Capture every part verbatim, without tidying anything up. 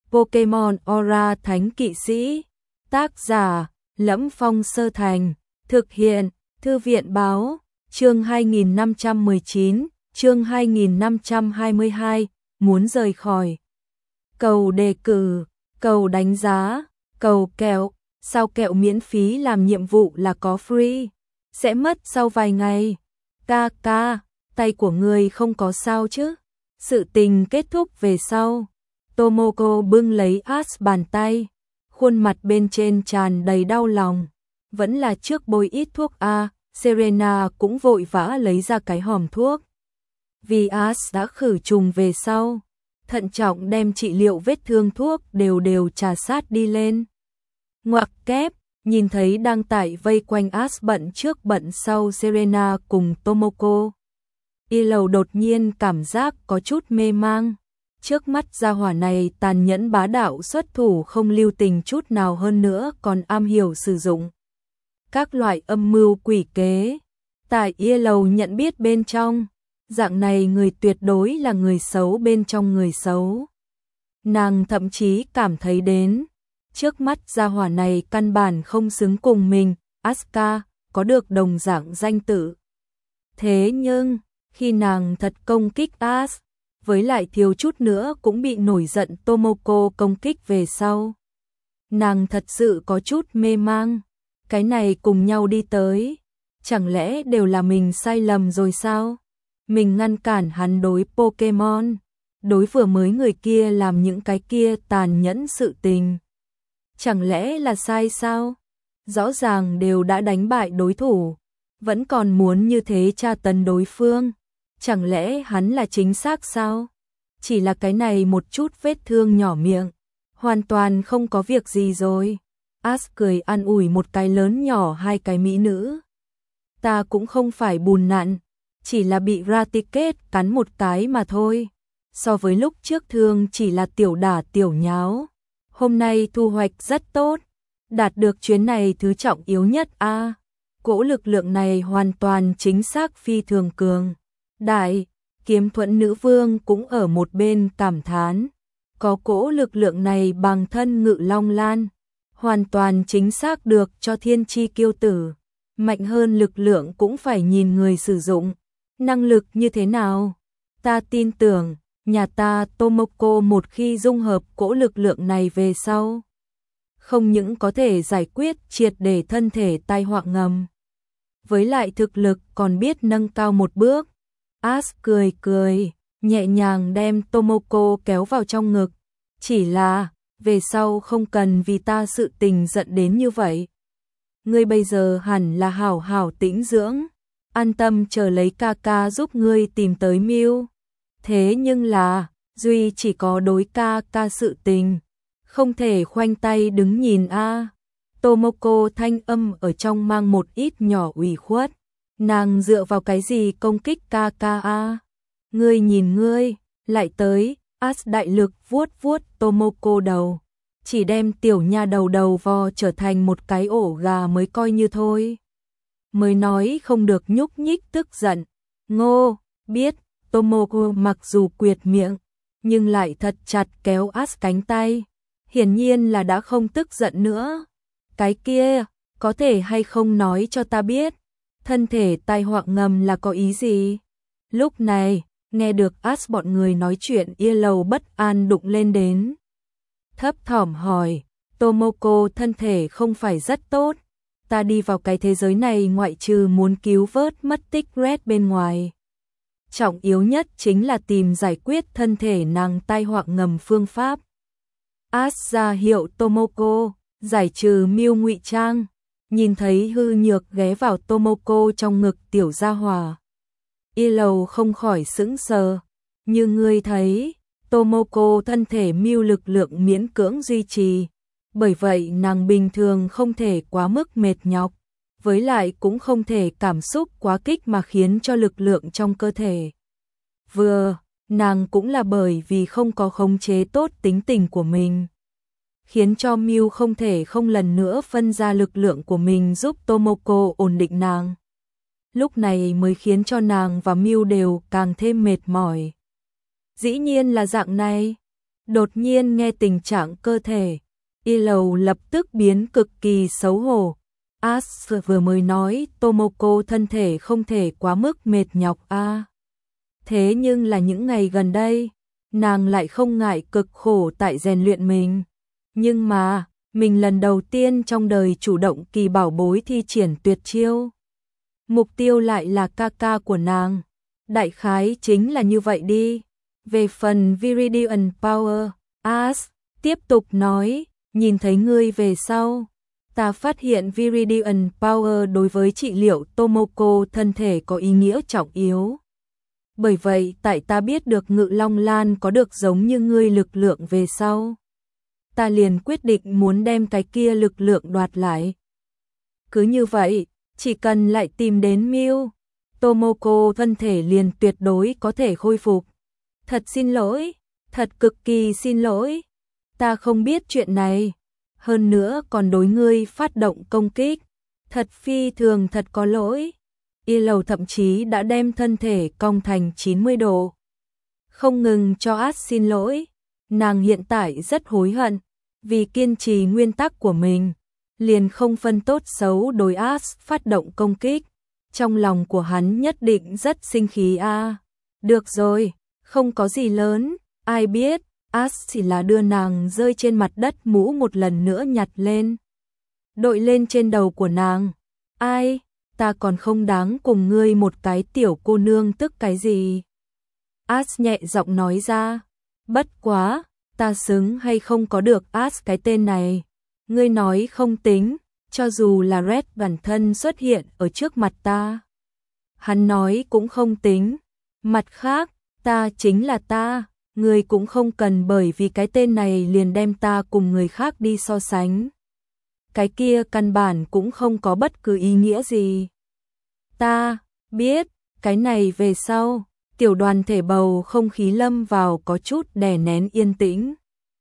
Pokemon Aura Thánh Kỵ Sĩ. Tác giả: Lẫm Phong Sơ Thành. Thực hiện: Thư viện báo. Chương hai nghìn năm trăm mười chín, chương hai nghìn năm trăm hai mươi hai, muốn rời khỏi. Cầu đề cử, cầu đánh giá, cầu kẹo, sao kẹo miễn phí làm nhiệm vụ là có free, sẽ mất sau vài ngày. Ca ca, tay của người không có sao chứ? Sự tình kết thúc về sau. Tomoko bưng lấy Ash bàn tay, khuôn mặt bên trên tràn đầy đau lòng. Vẫn là trước bôi ít thuốc a. Serena cũng vội vã lấy ra cái hòm thuốc. Vì Ash đã khử trùng về sau, thận trọng đem trị liệu vết thương thuốc đều đều trà sát đi lên. Ngoặc kép, nhìn thấy đang tại vây quanh Ash bận trước bận sau Serena cùng Tomoko. Y lầu đột nhiên cảm giác có chút mê mang. Trước mắt gia hỏa này tàn nhẫn bá đạo xuất thủ không lưu tình chút nào, hơn nữa còn am hiểu sử dụng các loại âm mưu quỷ kế. Tại Y lầu nhận biết bên trong, dạng này người tuyệt đối là người xấu bên trong người xấu. Nàng thậm chí cảm thấy đến, trước mắt gia hỏa này căn bản không xứng cùng mình, Asuka, có được đồng dạng danh tự. Thế nhưng, khi nàng thật công kích Ash, với lại thiếu chút nữa cũng bị nổi giận Tomoko công kích về sau, nàng thật sự có chút mê mang. Cái này cùng nhau đi tới, chẳng lẽ đều là mình sai lầm rồi sao? Mình ngăn cản hắn đối Pokemon, đối vừa mới người kia làm những cái kia tàn nhẫn sự tình, chẳng lẽ là sai sao? Rõ ràng đều đã đánh bại đối thủ, vẫn còn muốn như thế tra tấn đối phương, chẳng lẽ hắn là chính xác sao? Chỉ là cái này một chút vết thương nhỏ miệng, hoàn toàn không có việc gì rồi. Ash cười an ủi một cái lớn nhỏ hai cái mỹ nữ. Ta cũng không phải bùn nặn, chỉ là bị Raticate cắn một cái mà thôi. So với lúc trước thương chỉ là tiểu đả tiểu nháo. Hôm nay thu hoạch rất tốt, đạt được chuyến này thứ trọng yếu nhất a. À, cỗ lực lượng này hoàn toàn chính xác phi thường cường. Đại, Kiếm Thuẫn nữ vương cũng ở một bên cảm thán. Có cỗ lực lượng này bằng thân ngự long lan, hoàn toàn chính xác được cho thiên chi kiêu tử. Mạnh hơn lực lượng cũng phải nhìn người sử dụng. Năng lực như thế nào? Ta tin tưởng, nhà ta Tomoko một khi dung hợp cỗ lực lượng này về sau, không những có thể giải quyết triệt để thân thể tai họa ngầm, với lại thực lực còn biết nâng cao một bước. Ash cười cười, nhẹ nhàng đem Tomoko kéo vào trong ngực. Chỉ là, về sau không cần vì ta sự tình giận đến như vậy. Ngươi bây giờ hẳn là hảo hảo tĩnh dưỡng, an tâm chờ lấy ca ca giúp ngươi tìm tới Mew. Thế nhưng là, duy chỉ có đối ca ca sự tình, không thể khoanh tay đứng nhìn a. À. Tomoko thanh âm ở trong mang một ít nhỏ ủy khuất. Nàng dựa vào cái gì công kích ca ca a? À? Ngươi nhìn ngươi, lại tới. Ash đại lực vuốt vuốt Tomoko đầu, chỉ đem tiểu nha đầu đầu vò trở thành một cái ổ gà mới coi như thôi. Mới nói không được nhúc nhích tức giận. Ngô, biết. Tomoko mặc dù quyệt miệng, nhưng lại thật chặt kéo Ash cánh tay. Hiển nhiên là đã không tức giận nữa. Cái kia, có thể hay không nói cho ta biết, thân thể tai họa ngầm là có ý gì? Lúc này, nghe được Ash bọn người nói chuyện, Y lầu bất an đụng lên đến. Thấp thỏm hỏi, Tomoko thân thể không phải rất tốt. Ta đi vào cái thế giới này ngoại trừ muốn cứu vớt mất tích Red bên ngoài, trọng yếu nhất chính là tìm giải quyết thân thể nàng tai họa ngầm phương pháp. Ash ra hiệu Tomoko giải trừ Mew ngụy trang, nhìn thấy hư nhược ghé vào Tomoko trong ngực tiểu gia hỏa. Y lầu không khỏi sững sờ. Như ngươi thấy, Tomoko thân thể Mew lực lượng miễn cưỡng duy trì, bởi vậy nàng bình thường không thể quá mức mệt nhọc, với lại cũng không thể cảm xúc quá kích mà khiến cho lực lượng trong cơ thể. Vừa, nàng cũng là bởi vì không có khống chế tốt tính tình của mình, khiến cho Mew không thể không lần nữa phân ra lực lượng của mình giúp Tomoko ổn định nàng. Lúc này mới khiến cho nàng và Mew đều càng thêm mệt mỏi. Dĩ nhiên là dạng này. Đột nhiên nghe tình trạng cơ thể, Yellow lập tức biến cực kỳ xấu hổ. As vừa mới nói Tomoko thân thể không thể quá mức mệt nhọc a. À. Thế nhưng là những ngày gần đây, nàng lại không ngại cực khổ tại rèn luyện mình. Nhưng mà, mình lần đầu tiên trong đời chủ động kỳ bảo bối thi triển tuyệt chiêu. Mục tiêu lại là ca ca của nàng. Đại khái chính là như vậy đi. Về phần Viridian Power, As tiếp tục nói, nhìn thấy ngươi về sau. Ta phát hiện Viridian Power đối với trị liệu Tomoko thân thể có ý nghĩa trọng yếu. Bởi vậy tại ta biết được Ngự Long Lan có được giống như ngươi lực lượng về sau. Ta liền quyết định muốn đem cái kia lực lượng đoạt lại. Cứ như vậy, chỉ cần lại tìm đến Mew, Tomoko thân thể liền tuyệt đối có thể khôi phục. Thật xin lỗi, thật cực kỳ xin lỗi. Ta không biết chuyện này. Hơn nữa còn đối ngươi phát động công kích. Thật phi thường thật có lỗi. Yellow thậm chí đã đem thân thể cong thành chín mươi độ. Không ngừng cho As xin lỗi. Nàng hiện tại rất hối hận. Vì kiên trì nguyên tắc của mình. Liền không phân tốt xấu đối As phát động công kích. Trong lòng của hắn nhất định rất sinh khí a. À. Được rồi, không có gì lớn. Ai biết, As chỉ là đưa nàng rơi trên mặt đất mũ một lần nữa nhặt lên. Đội lên trên đầu của nàng. Ai, ta còn không đáng cùng ngươi một cái tiểu cô nương tức cái gì. As nhẹ giọng nói ra. Bất quá, ta xứng hay không có được As cái tên này. Ngươi nói không tính, cho dù là Red bản thân xuất hiện ở trước mặt ta. Hắn nói cũng không tính. Mặt khác, ta chính là ta. Ngươi cũng không cần bởi vì cái tên này liền đem ta cùng người khác đi so sánh. Cái kia căn bản cũng không có bất cứ ý nghĩa gì. Ta biết, cái này về sau, tiểu đoàn thể bầu không khí lâm vào có chút đè nén yên tĩnh.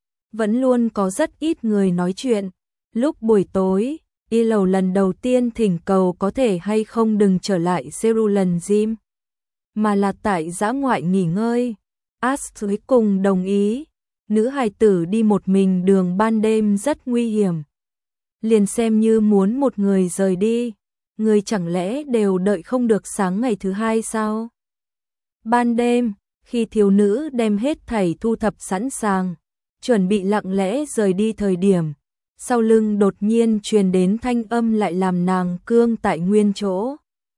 Vẫn luôn có rất ít người nói chuyện. Lúc buổi tối, Yellow lần đầu tiên thỉnh cầu có thể hay không đừng trở lại Cerulean Gym, mà là tại dã ngoại nghỉ ngơi. As cuối cùng đồng ý. Nữ hài tử đi một mình đường ban đêm rất nguy hiểm. Liền xem như muốn một người rời đi, người chẳng lẽ đều đợi không được sáng ngày thứ hai sao? Ban đêm, khi thiếu nữ đem hết thảy thu thập sẵn sàng, chuẩn bị lặng lẽ rời đi thời điểm, sau lưng đột nhiên truyền đến thanh âm lại làm nàng cương tại nguyên chỗ.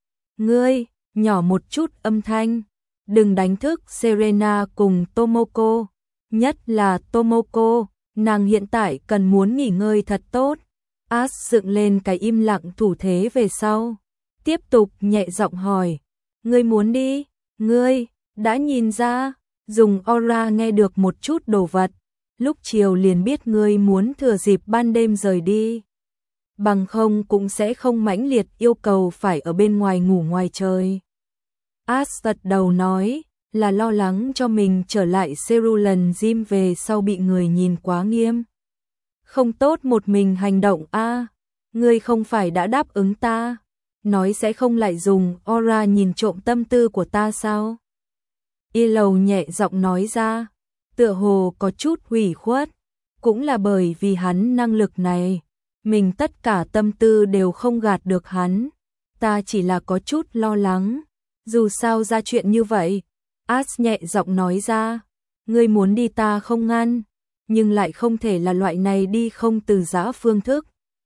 Ngươi, nhỏ một chút âm thanh. Đừng đánh thức Serena cùng Tomoko, nhất là Tomoko, nàng hiện tại cần muốn nghỉ ngơi thật tốt. As dựng lên cái im lặng thủ thế về sau, tiếp tục nhẹ giọng hỏi, ngươi muốn đi? Ngươi đã nhìn ra, dùng aura nghe được một chút đồ vật, lúc chiều liền biết ngươi muốn thừa dịp ban đêm rời đi. Bằng không cũng sẽ không mãnh liệt yêu cầu phải ở bên ngoài ngủ ngoài trời. As gật đầu nói, là lo lắng cho mình trở lại Cerulean Gym về sau bị người nhìn quá nghiêm. Không tốt một mình hành động a. À, ngươi không phải đã đáp ứng ta, nói sẽ không lại dùng aura nhìn trộm tâm tư của ta sao? Yellow nhẹ giọng nói ra, tựa hồ có chút hủy khuất, cũng là bởi vì hắn năng lực này, mình tất cả tâm tư đều không gạt được hắn, ta chỉ là có chút lo lắng. Dù sao ra chuyện như vậy, As nhẹ giọng nói ra, ngươi muốn đi ta không ngăn, nhưng lại không thể là loại này đi không từ giã phương thức.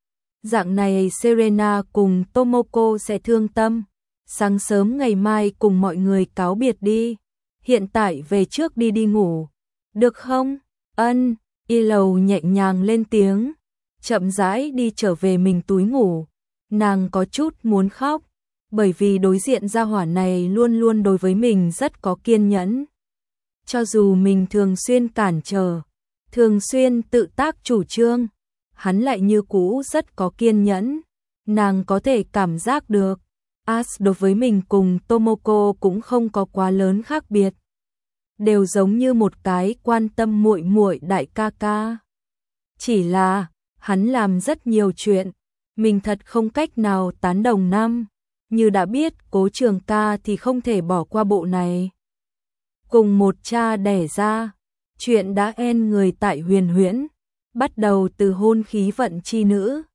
Dạng này Serena cùng Tomoko sẽ thương tâm, sáng sớm ngày mai cùng mọi người cáo biệt đi, hiện tại về trước đi đi ngủ, được không? Ân, Yellow nhẹ nhàng lên tiếng, chậm rãi đi trở về mình túi ngủ, nàng có chút muốn khóc. Bởi vì đối diện gia hỏa này luôn luôn đối với mình rất có kiên nhẫn. Cho dù mình thường xuyên cản trở, thường xuyên tự tác chủ trương, hắn lại như cũ rất có kiên nhẫn. Nàng có thể cảm giác được, As đối với mình cùng Tomoko cũng không có quá lớn khác biệt. Đều giống như một cái quan tâm muội muội đại ca ca. Chỉ là, hắn làm rất nhiều chuyện, mình thật không cách nào tán đồng năm. Như đã biết Cố Trường ca thì không thể bỏ qua bộ này. Cùng một cha đẻ ra, Chuyện đã end người tại Huyền Huyễn, bắt đầu từ hôn khí vận chi nữ.